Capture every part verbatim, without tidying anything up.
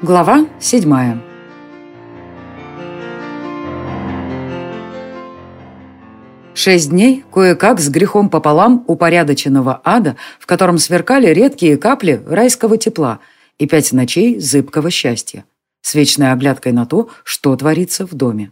Глава седьмая. Шесть дней кое-как с грехом пополам упорядоченного ада, в котором сверкали редкие капли райского тепла, и пять ночей зыбкого счастья, с вечной оглядкой на то, что творится в доме.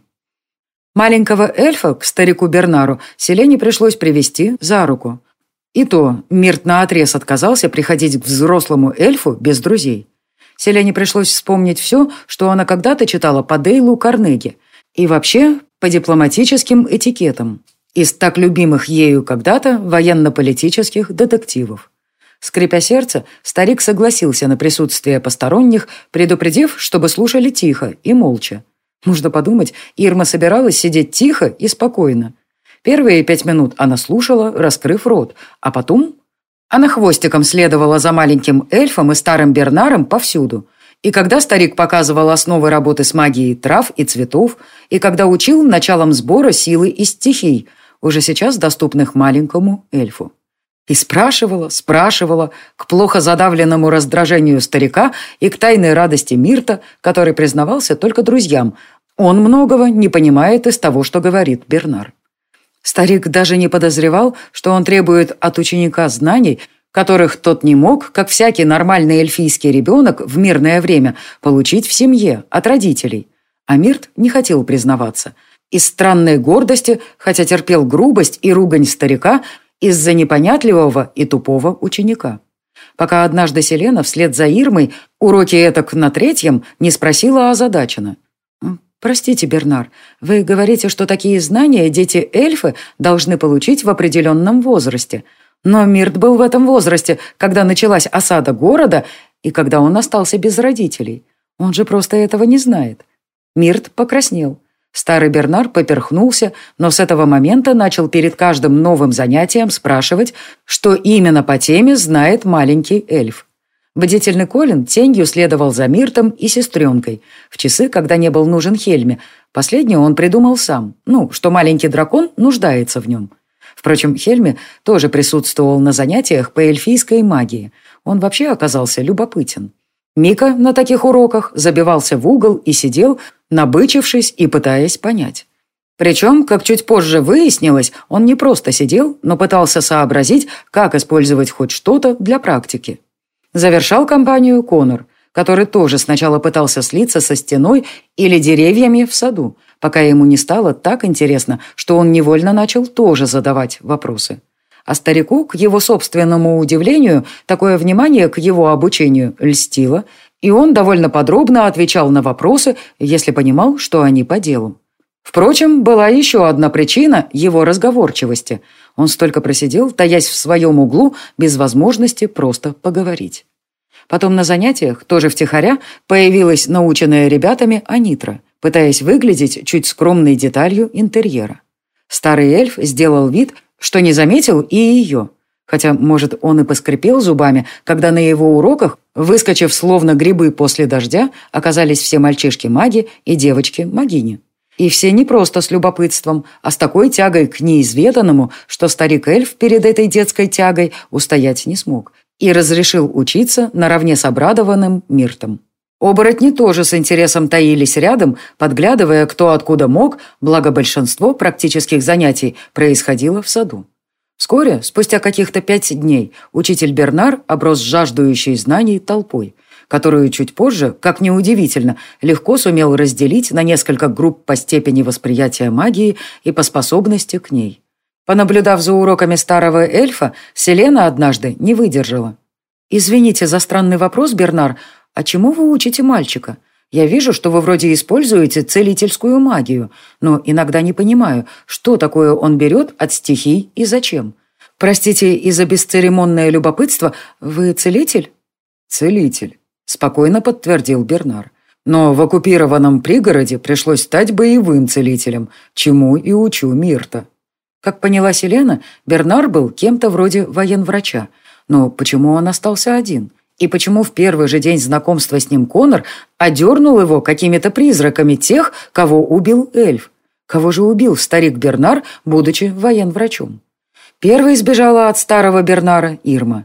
Маленького эльфа к старику Бернару Селене пришлось привести за руку. И то Мирт наотрез отказался приходить к взрослому эльфу без друзей. Селене пришлось вспомнить все, что она когда-то читала по Дейлу Карнеги и вообще по дипломатическим этикетам из так любимых ею когда-то военно-политических детективов. Скрипя сердце, старик согласился на присутствие посторонних, предупредив, чтобы слушали тихо и молча. Можно подумать, Ирма собиралась сидеть тихо и спокойно. Первые пять минут она слушала, раскрыв рот, а потом... Она хвостиком следовала за маленьким эльфом и старым Бернаром повсюду. И когда старик показывал основы работы с магией трав и цветов, и когда учил началом сбора силы и стихий, уже сейчас доступных маленькому эльфу. И спрашивала, спрашивала, к плохо задавленному раздражению старика и к тайной радости Мирта, который признавался только друзьям. Он многого не понимает из того, что говорит Бернар. Старик даже не подозревал, что он требует от ученика знаний, которых тот не мог, как всякий нормальный эльфийский ребенок в мирное время, получить в семье, от родителей. А Мирт не хотел признаваться. Из странной гордости, хотя терпел грубость и ругань старика, из-за непонятливого и тупого ученика. Пока однажды Селена вслед за Ирмой, уроки этак на третьем, не спросила озадаченно. «Простите, Бернар, вы говорите, что такие знания дети-эльфы должны получить в определенном возрасте. Но Мирт был в этом возрасте, когда началась осада города и когда он остался без родителей. Он же просто этого не знает». Мирт покраснел. Старый Бернар поперхнулся, но с этого момента начал перед каждым новым занятием спрашивать, что именно по теме знает маленький эльф. Бдительный Колин тенью следовал за Миртом и сестренкой в часы, когда не был нужен Хельме. Последнее он придумал сам, ну, что маленький дракон нуждается в нем. Впрочем, Хельме тоже присутствовал на занятиях по эльфийской магии. Он вообще оказался любопытен. Мика на таких уроках забивался в угол и сидел, набычившись и пытаясь понять. Причем, как чуть позже выяснилось, он не просто сидел, но пытался сообразить, как использовать хоть что-то для практики. Завершал кампанию Конор, который тоже сначала пытался слиться со стеной или деревьями в саду, пока ему не стало так интересно, что он невольно начал тоже задавать вопросы. А старику, к его собственному удивлению, такое внимание к его обучению льстило, и он довольно подробно отвечал на вопросы, если понимал, что они по делу. Впрочем, была еще одна причина его разговорчивости. Он столько просидел, таясь в своем углу, без возможности просто поговорить. Потом на занятиях, тоже втихаря, появилась наученная ребятами Анитра, пытаясь выглядеть чуть скромной деталью интерьера. Старый эльф сделал вид, что не заметил и ее. Хотя, может, он и поскрипел зубами, когда на его уроках, выскочив словно грибы после дождя, оказались все мальчишки-маги и девочки-магини. И все не просто с любопытством, а с такой тягой к неизведанному, что старик-эльф перед этой детской тягой устоять не смог и разрешил учиться наравне с обрадованным Миртом. Оборотни тоже с интересом таились рядом, подглядывая, кто откуда мог, благо большинство практических занятий происходило в саду. Вскоре, спустя каких-то пять дней, учитель Бернар оброс жаждущей знаний толпой, которую чуть позже, как ни удивительно, легко сумел разделить на несколько групп по степени восприятия магии и по способности к ней. Понаблюдав за уроками старого эльфа, Селена однажды не выдержала. «Извините за странный вопрос, Бернар, а чему вы учите мальчика? Я вижу, что вы вроде используете целительскую магию, но иногда не понимаю, что такое он берет от стихий и зачем. Простите, из-за бесцеремонное любопытство, вы целитель?» «Целитель», — спокойно подтвердил Бернар. «Но в оккупированном пригороде пришлось стать боевым целителем, чему и учу Мирта». Как поняла Селена, Бернар был кем-то вроде военврача. Но почему он остался один? И почему в первый же день знакомства с ним Конор одернул его какими-то призраками тех, кого убил эльф? Кого же убил старик Бернар, будучи военврачом? Первой сбежала от старого Бернара Ирма.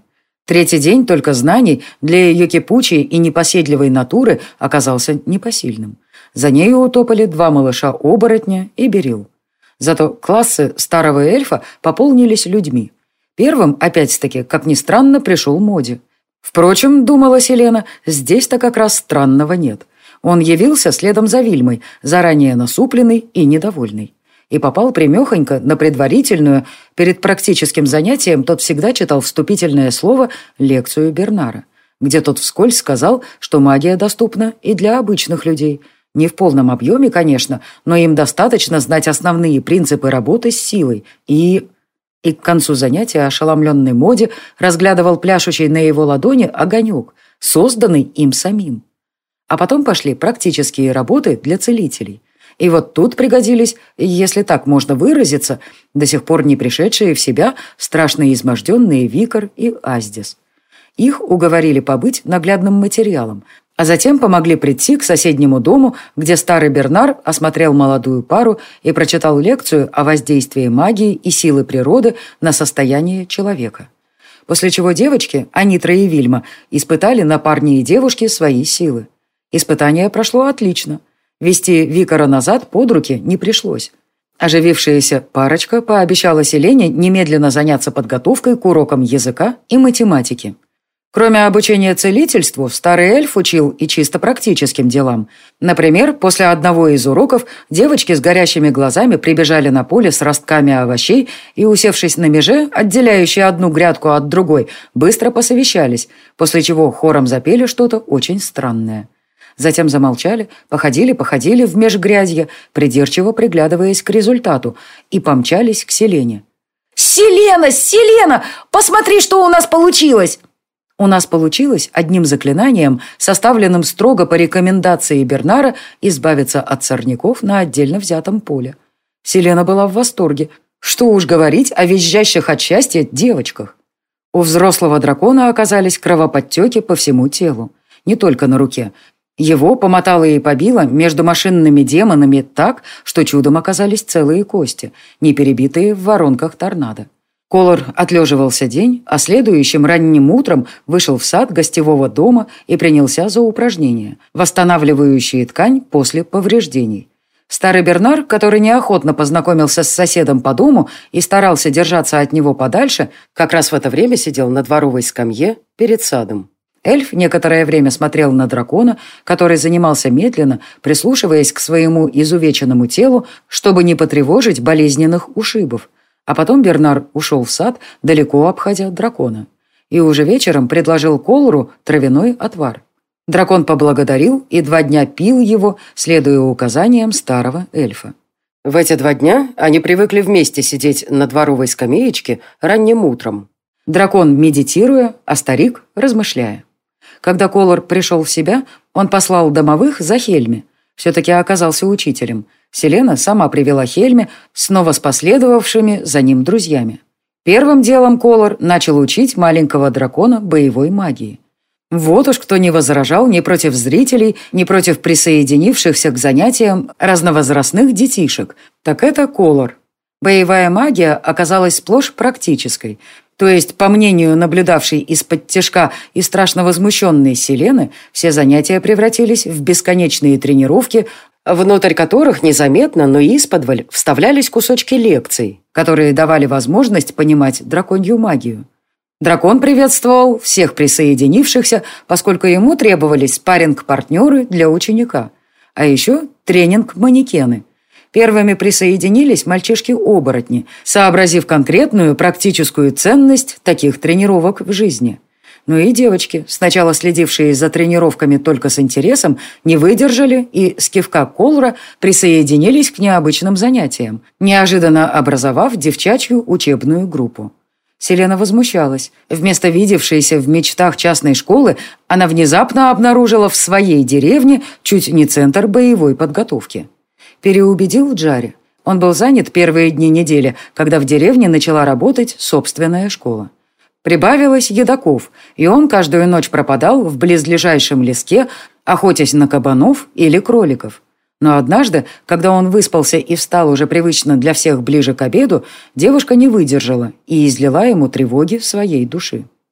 Третий день только знаний для ее кипучей и непоседливой натуры оказался непосильным. За нею утопали два малыша-оборотня и Берил. Зато классы старого эльфа пополнились людьми. Первым, опять-таки, как ни странно, пришел Моди. Впрочем, думала Селена, здесь-то как раз странного нет. Он явился следом за Вильмой, заранее насупленный и недовольный. И попал прямехонько на предварительную, перед практическим занятием тот всегда читал вступительное слово лекцию Бернара, где тот вскользь сказал, что магия доступна и для обычных людей. Не в полном объеме, конечно, но им достаточно знать основные принципы работы с силой. И... И к концу занятия ошеломленный Моди разглядывал пляшущий на его ладони огонек, созданный им самим. А потом пошли практические работы для целителей. И вот тут пригодились, если так можно выразиться, до сих пор не пришедшие в себя страшно изможденные Викар и Аздис. Их уговорили побыть наглядным материалом, а затем помогли прийти к соседнему дому, где старый Бернар осмотрел молодую пару и прочитал лекцию о воздействии магии и силы природы на состояние человека. После чего девочки, Анитра и Вильма, испытали на парне и девушке свои силы. Испытание прошло отлично. Вести Викара назад под руки не пришлось. Оживившаяся парочка пообещала Селене немедленно заняться подготовкой к урокам языка и математики. Кроме обучения целительству, старый эльф учил и чисто практическим делам. Например, после одного из уроков девочки с горящими глазами прибежали на поле с ростками овощей и, усевшись на меже, отделяющей одну грядку от другой, быстро посовещались, после чего хором запели что-то очень странное. Затем замолчали, походили-походили в межгрядье, придирчиво приглядываясь к результату, и помчались к Селене. «Селена! Селена! Посмотри, что у нас получилось!» У нас получилось одним заклинанием, составленным строго по рекомендации Бернара, избавиться от сорняков на отдельно взятом поле. Селена была в восторге. Что уж говорить о визжащих от счастья девочках. У взрослого дракона оказались кровоподтеки по всему телу, не только на руке. Его помотало и побило между машинными демонами так, что чудом оказались целые кости, не перебитые в воронках торнадо. Колор отлеживался день, а следующим ранним утром вышел в сад гостевого дома и принялся за упражнения, восстанавливающие ткань после повреждений. Старый Бернар, который неохотно познакомился с соседом по дому и старался держаться от него подальше, как раз в это время сидел на дворовой скамье перед садом. Эльф некоторое время смотрел на дракона, который занимался медленно, прислушиваясь к своему изувеченному телу, чтобы не потревожить болезненных ушибов. А потом Бернар ушел в сад, далеко обходя дракона. И уже вечером предложил Колору травяной отвар. Дракон поблагодарил и два дня пил его, следуя указаниям старого эльфа. В эти два дня они привыкли вместе сидеть на дворовой скамеечке ранним утром. Дракон медитируя, а старик размышляя. Когда Колор пришел в себя, он послал домовых за Хельме. Все-таки оказался учителем. Селена сама привела Хельме, снова с последовавшими за ним друзьями. Первым делом Колор начал учить маленького дракона боевой магии. Вот уж кто не возражал ни против зрителей, ни против присоединившихся к занятиям разновозрастных детишек, так это Колор. Боевая магия оказалась сплошь практической. То есть, по мнению наблюдавшей из-под тишка и страшно возмущенной Селены, все занятия превратились в бесконечные тренировки, внутрь которых незаметно, но исподволь вставлялись кусочки лекций, которые давали возможность понимать драконью магию. Дракон приветствовал всех присоединившихся, поскольку ему требовались спарринг-партнеры для ученика, а еще тренинг-манекены. Первыми присоединились мальчишки-оборотни, сообразив конкретную практическую ценность таких тренировок в жизни. Ну и девочки, сначала следившие за тренировками только с интересом, не выдержали и с кивка Колора присоединились к необычным занятиям, неожиданно образовав девчачью учебную группу. Селена возмущалась. Вместо видевшейся в мечтах частной школы, она внезапно обнаружила в своей деревне чуть не центр боевой подготовки. Переубедил Джари. Он был занят первые дни недели, когда в деревне начала работать собственная школа. Прибавилось едоков, и он каждую ночь пропадал в близлежащем леске, охотясь на кабанов или кроликов. Но однажды, когда он выспался и встал уже привычно для всех ближе к обеду, девушка не выдержала и излила ему тревоги своей души.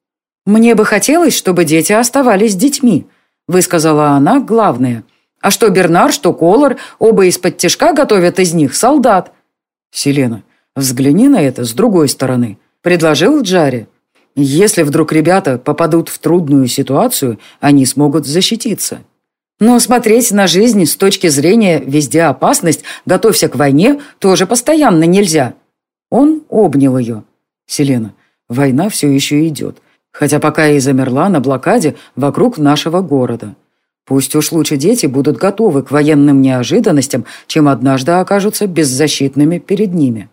«Мне бы хотелось, чтобы дети оставались детьми», — высказала она главное. «А что Бернар, что Колор, оба из-под тишка готовят из них солдат». «Селена, взгляни на это с другой стороны», — предложил Джарри. «Если вдруг ребята попадут в трудную ситуацию, они смогут защититься». «Но смотреть на жизнь с точки зрения «везде опасность, готовься к войне» тоже постоянно нельзя». Он обнял ее. «Селена, война все еще идет, хотя пока и замерла на блокаде вокруг нашего города. Пусть уж лучше дети будут готовы к военным неожиданностям, чем однажды окажутся беззащитными перед ними».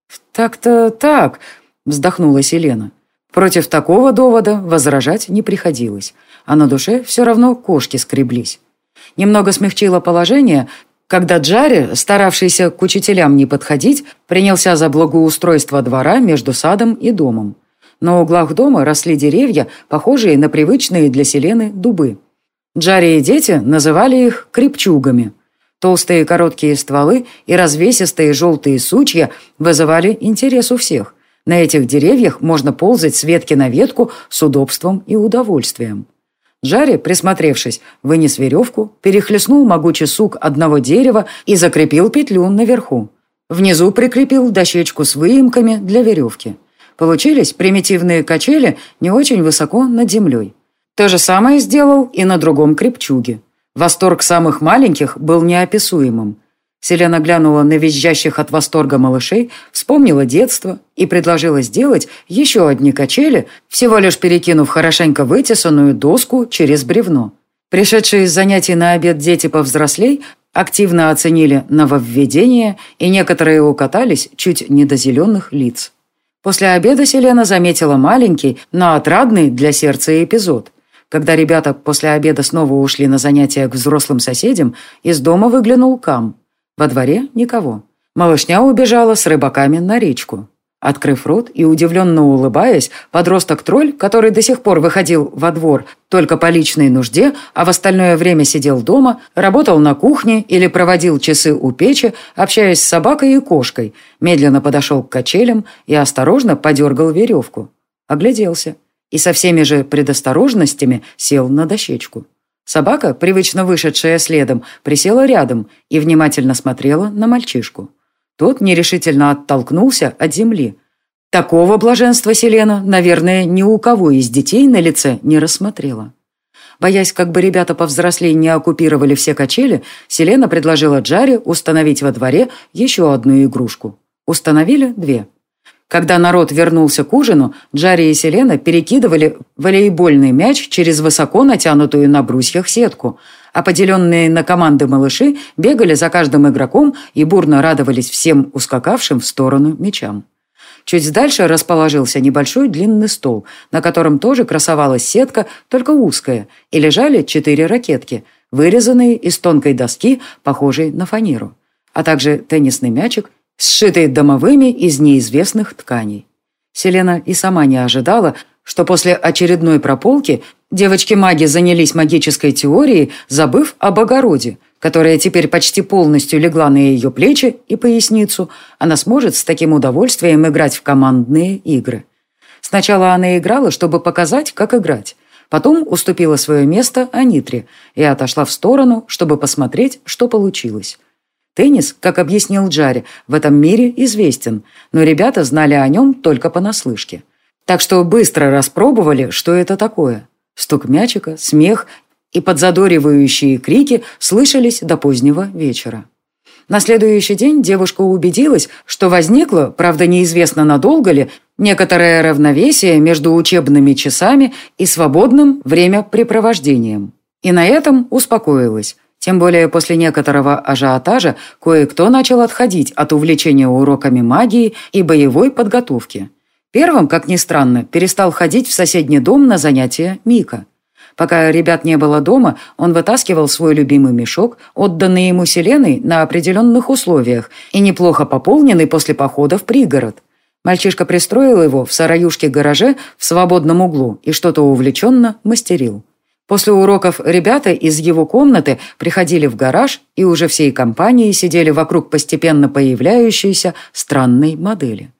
«Так-то так», — вздохнула Селена. Против такого довода возражать не приходилось, а на душе все равно кошки скреблись. Немного смягчило положение, когда Джарри, старавшийся к учителям не подходить, принялся за благоустройство двора между садом и домом. На углах дома росли деревья, похожие на привычные для Селены дубы. Джарри и дети называли их крепчугами. Толстые короткие стволы и развесистые желтые сучья вызывали интерес у всех. На этих деревьях можно ползать с ветки на ветку с удобством и удовольствием. Джарри, присмотревшись, вынес веревку, перехлестнул могучий сук одного дерева и закрепил петлю наверху. Внизу прикрепил дощечку с выемками для веревки. Получились примитивные качели не очень высоко над землей. То же самое сделал и на другом крепчуге. Восторг самых маленьких был неописуемым. Селена глянула на визжащих от восторга малышей, вспомнила детство и предложила сделать еще одни качели, всего лишь перекинув хорошенько вытесанную доску через бревно. Пришедшие с занятий на обед дети повзрослей активно оценили нововведение, и некоторые укатались чуть не до зеленых лиц. После обеда Селена заметила маленький, но отрадный для сердца эпизод. Когда ребята после обеда снова ушли на занятия к взрослым соседям, из дома выглянул Кам. Во дворе никого. Малышня убежала с рыбаками на речку. Открыв рот и удивленно улыбаясь, подросток-тролль, который до сих пор выходил во двор только по личной нужде, а в остальное время сидел дома, работал на кухне или проводил часы у печи, общаясь с собакой и кошкой, медленно подошел к качелям и осторожно подергал веревку. Огляделся и со всеми же предосторожностями сел на дощечку. Собака, привычно вышедшая следом, присела рядом и внимательно смотрела на мальчишку. Тот нерешительно оттолкнулся от земли. Такого блаженства Селена, наверное, ни у кого из детей на лице не рассмотрела. Боясь, как бы ребята повзрослее не оккупировали все качели, Селена предложила Джарри установить во дворе еще одну игрушку. Установили две. Когда народ вернулся к ужину, Джарри и Селена перекидывали волейбольный мяч через высоко натянутую на брусьях сетку, а поделенные на команды малыши бегали за каждым игроком и бурно радовались всем ускакавшим в сторону мячам. Чуть дальше расположился небольшой длинный стол, на котором тоже красовалась сетка, только узкая, и лежали четыре ракетки, вырезанные из тонкой доски, похожей на фанеру, а также теннисный мячик, сшитые домовыми из неизвестных тканей. Селена и сама не ожидала, что после очередной прополки девочки-маги занялись магической теорией, забыв об огороде, которая теперь почти полностью легла на ее плечи и поясницу. Она сможет с таким удовольствием играть в командные игры. Сначала она играла, чтобы показать, как играть. Потом уступила свое место Анитре и отошла в сторону, чтобы посмотреть, что получилось. Теннис, как объяснил Джарри, в этом мире известен, но ребята знали о нем только понаслышке. Так что быстро распробовали, что это такое. Стук мячика, смех и подзадоривающие крики слышались до позднего вечера. На следующий день девушка убедилась, что возникло, правда неизвестно надолго ли, некоторое равновесие между учебными часами и свободным времяпрепровождением. И на этом успокоилась. Тем более после некоторого ажиотажа кое-кто начал отходить от увлечения уроками магии и боевой подготовки. Первым, как ни странно, перестал ходить в соседний дом на занятия Мика. Пока ребят не было дома, он вытаскивал свой любимый мешок, отданный ему Селеной на определенных условиях и неплохо пополненный после похода в пригород. Мальчишка пристроил его в сараюшке-гараже в свободном углу и что-то увлеченно мастерил. После уроков ребята из его комнаты приходили в гараж и уже всей компанией сидели вокруг постепенно появляющейся странной модели.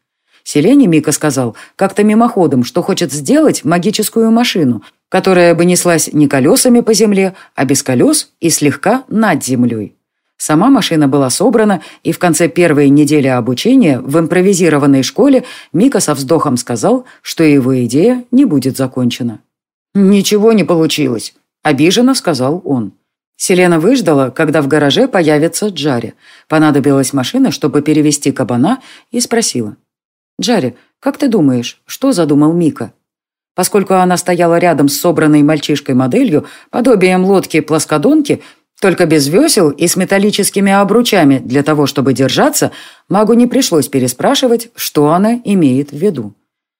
Селене Мика сказал как-то мимоходом, что хочет сделать магическую машину, которая бы неслась не колесами по земле, а без колес и слегка над землей. Сама машина была собрана, и в конце первой недели обучения в импровизированной школе Мика со вздохом сказал, что его идея не будет закончена. «Ничего не получилось», – обиженно сказал он. Селена выждала, когда в гараже появится Джарри. Понадобилась машина, чтобы перевести кабана, и спросила. «Джарри, как ты думаешь, что задумал Мика?» Поскольку она стояла рядом с собранной мальчишкой-моделью, подобием лодки-плоскодонки, только без весел и с металлическими обручами для того, чтобы держаться, магу не пришлось переспрашивать, что она имеет в виду.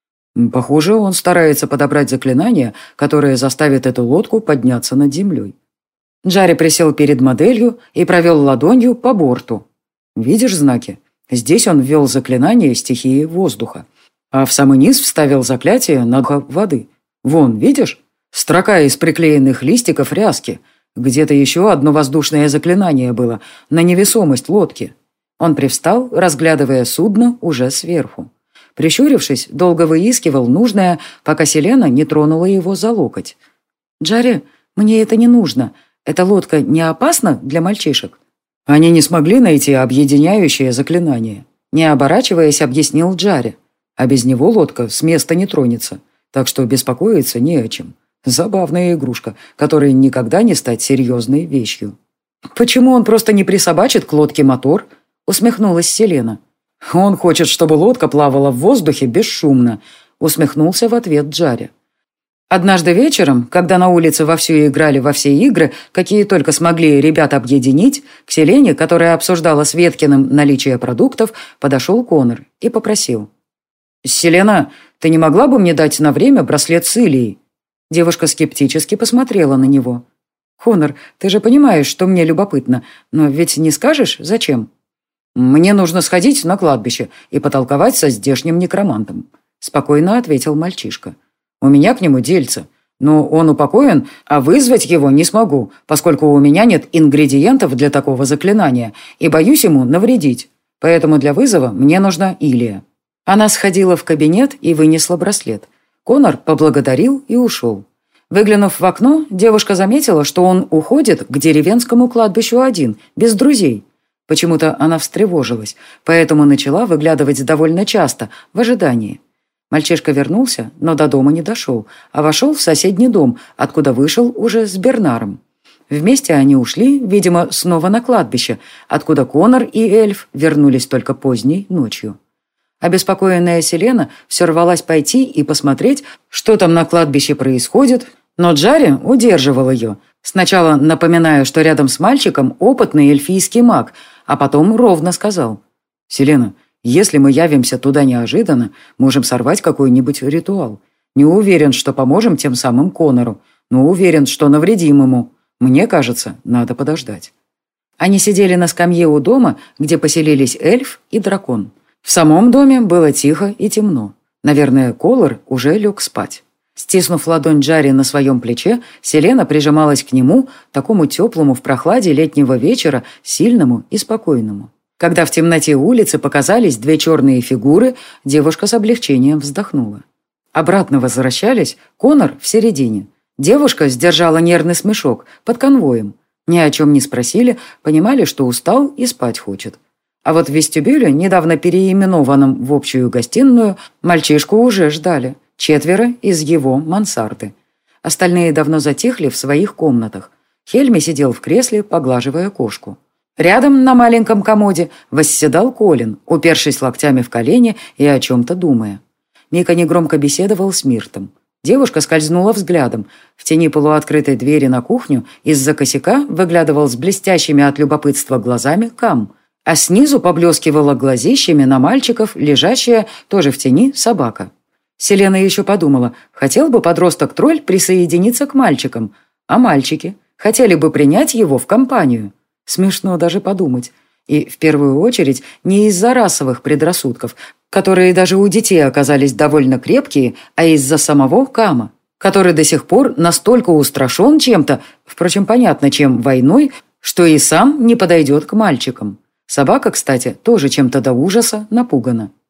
Похоже, он старается подобрать заклинание, которое заставит эту лодку подняться над землей. Джарри присел перед моделью и провел ладонью по борту. «Видишь знаки? Здесь он ввел заклинание стихии воздуха, а в самый низ вставил заклятие на духа воды. Вон, видишь? Строка из приклеенных листиков ряски. Где-то еще одно воздушное заклинание было на невесомость лодки». Он привстал, разглядывая судно уже сверху. Прищурившись, долго выискивал нужное, пока Селена не тронула его за локоть. «Джарри, мне это не нужно. Эта лодка не опасна для мальчишек?» Они не смогли найти объединяющее заклинание. Не оборачиваясь, объяснил Джарри. А без него лодка с места не тронется, так что беспокоиться не о чем. Забавная игрушка, которой никогда не стать серьезной вещью. «Почему он просто не присобачит к лодке мотор?» — усмехнулась Селена. «Он хочет, чтобы лодка плавала в воздухе бесшумно», — усмехнулся в ответ Джарри. Однажды вечером, когда на улице вовсю играли во все игры, какие только смогли ребят объединить, к Селене, которая обсуждала с Веткиным наличие продуктов, подошел Конор и попросил. «Селена, ты не могла бы мне дать на время браслет с Илией?» Девушка скептически посмотрела на него. «Конор, ты же понимаешь, что мне любопытно, но ведь не скажешь, зачем?» «Мне нужно сходить на кладбище и потолковать со здешним некромантом», спокойно ответил мальчишка. «У меня к нему дельце, но он упокоен, а вызвать его не смогу, поскольку у меня нет ингредиентов для такого заклинания и боюсь ему навредить. Поэтому для вызова мне нужна Илия». Она сходила в кабинет и вынесла браслет. Конор поблагодарил и ушел. Выглянув в окно, девушка заметила, что он уходит к деревенскому кладбищу один, без друзей. Почему-то она встревожилась, поэтому начала выглядывать довольно часто, в ожидании. Мальчишка вернулся, но до дома не дошел, а вошел в соседний дом, откуда вышел уже с Бернаром. Вместе они ушли, видимо, снова на кладбище, откуда Конор и эльф вернулись только поздней ночью. Обеспокоенная Селена все рвалась пойти и посмотреть, что там на кладбище происходит, но Джарри удерживал ее, сначала напоминая, что рядом с мальчиком опытный эльфийский маг, а потом ровно сказал: «Селена, если мы явимся туда неожиданно, можем сорвать какой-нибудь ритуал. Не уверен, что поможем тем самым Конору, но уверен, что навредим ему. Мне кажется, надо подождать». Они сидели на скамье у дома, где поселились эльф и дракон. В самом доме было тихо и темно. Наверное, Колор уже лег спать. Стиснув ладонь Джарри на своем плече, Селена прижималась к нему, такому теплому в прохладе летнего вечера, сильному и спокойному. Когда в темноте улицы показались две черные фигуры, девушка с облегчением вздохнула. Обратно возвращались Конор в середине. Девушка сдержала нервный смешок под конвоем. Ни о чем не спросили, понимали, что устал и спать хочет. А вот в вестибюле, недавно переименованном в общую гостиную, мальчишку уже ждали. Четверо из его мансарды. Остальные давно затихли в своих комнатах. Хельми сидел в кресле, поглаживая кошку. Рядом на маленьком комоде восседал Колин, упершись локтями в колени и о чем-то думая. Мика негромко беседовал с Миртом. Девушка скользнула взглядом. В тени полуоткрытой двери на кухню из-за косяка выглядывал с блестящими от любопытства глазами Кам, а снизу поблескивала глазищами на мальчиков, лежащая, тоже в тени, собака. Селена еще подумала, хотел бы подросток-тролль присоединиться к мальчикам, а мальчики хотели бы принять его в компанию. Смешно даже подумать. И в первую очередь не из-за расовых предрассудков, которые даже у детей оказались довольно крепкие, а из-за самого Кама, который до сих пор настолько устрашен чем-то, впрочем, понятно, чем войной, что и сам не подойдет к мальчикам. Собака, кстати, тоже чем-то до ужаса напугана.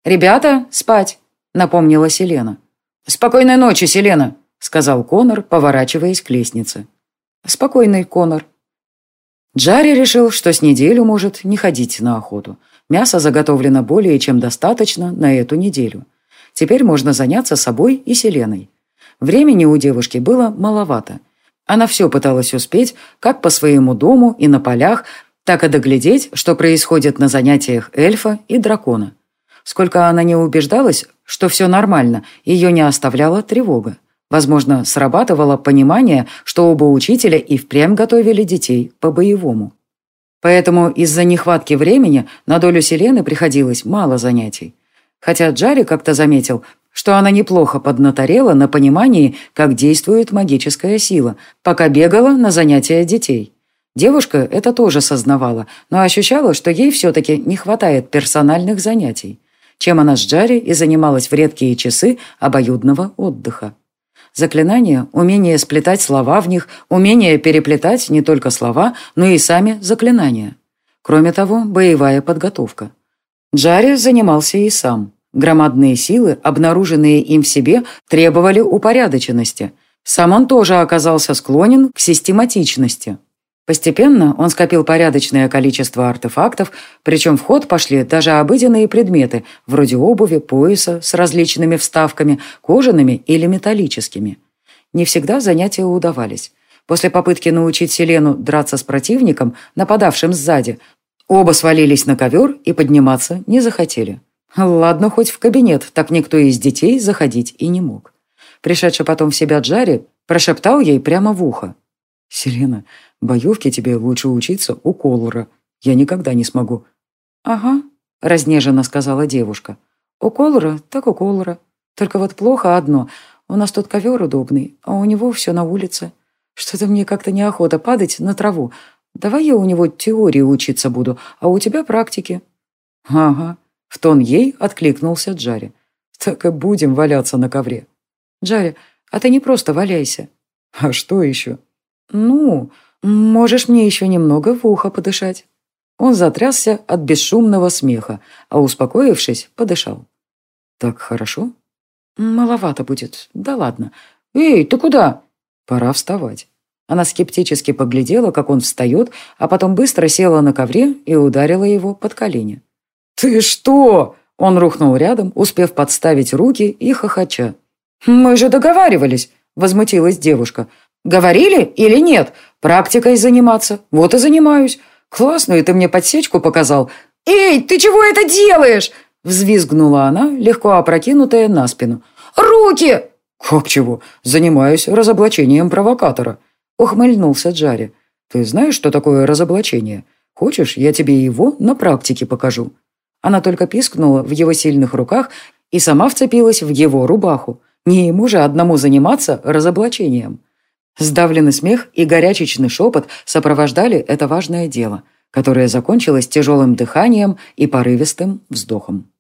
«Ребята, спать!» — напомнила Селена. «Спокойной ночи, Селена!» — сказал Конор, поворачиваясь к лестнице. «Спокойной, Конор». Джарри решил, что с неделю может не ходить на охоту. Мясо заготовлено более чем достаточно на эту неделю. Теперь можно заняться собой и Селеной. Времени у девушки было маловато. Она все пыталась успеть, как по своему дому и на полях, так и доглядеть, что происходит на занятиях эльфа и дракона. Сколько она не убеждалась, что все нормально, ее не оставляла тревога. Возможно, срабатывало понимание, что оба учителя и впрямь готовили детей по-боевому. Поэтому из-за нехватки времени на долю Селены приходилось мало занятий. Хотя Джарри как-то заметил, что она неплохо поднаторела на понимании, как действует магическая сила, пока бегала на занятия детей. Девушка это тоже сознавала, но ощущала, что ей все-таки не хватает персональных занятий, чем она с Джарри и занималась в редкие часы обоюдного отдыха. Заклинания, умение сплетать слова в них, умение переплетать не только слова, но и сами заклинания. Кроме того, боевая подготовка. Джарри занимался и сам. Громадные силы, обнаруженные им в себе, требовали упорядоченности. Сам он тоже оказался склонен к систематичности. Постепенно он скопил порядочное количество артефактов, причем в ход пошли даже обыденные предметы, вроде обуви, пояса с различными вставками, кожаными или металлическими. Не всегда занятия удавались. После попытки научить Селену драться с противником, нападавшим сзади, оба свалились на ковер и подниматься не захотели. Ладно, хоть в кабинет, так никто из детей заходить и не мог. Пришедший потом в себя Джарри прошептал ей прямо в ухо. «Селена, боевке тебе лучше учиться у Колора. Я никогда не смогу». «Ага», — разнеженно сказала девушка. «У Колора, так у Колора. Только вот плохо одно. У нас тут ковер удобный, а у него все на улице. Что-то мне как-то неохота падать на траву. Давай я у него теории учиться буду, а у тебя практики». «Ага», — в тон ей откликнулся Джарри. «Так и будем валяться на ковре». «Джарри, а ты не просто валяйся». «А что еще?» «Ну, можешь мне еще немного в ухо подышать». Он затрясся от бесшумного смеха, а, успокоившись, подышал. «Так хорошо?» «Маловато будет. Да ладно. Эй, ты куда?» «Пора вставать». Она скептически поглядела, как он встает, а потом быстро села на ковре и ударила его под колени. «Ты что?» Он рухнул рядом, успев подставить руки и хохоча. «Мы же договаривались», — возмутилась девушка. «Говорили или нет? Практикой заниматься. Вот и занимаюсь. Классную ты мне подсечку показал. Эй, ты чего это делаешь?» Взвизгнула она, легко опрокинутая на спину. «Руки!» «Как чего? Занимаюсь разоблачением провокатора», — ухмыльнулся Джарри. «Ты знаешь, что такое разоблачение? Хочешь, я тебе его на практике покажу?» Она только пискнула в его сильных руках и сама вцепилась в его рубаху. Не ему же одному заниматься разоблачением. Сдавленный смех и горячечный шепот сопровождали это важное дело, которое закончилось тяжелым дыханием и порывистым вздохом.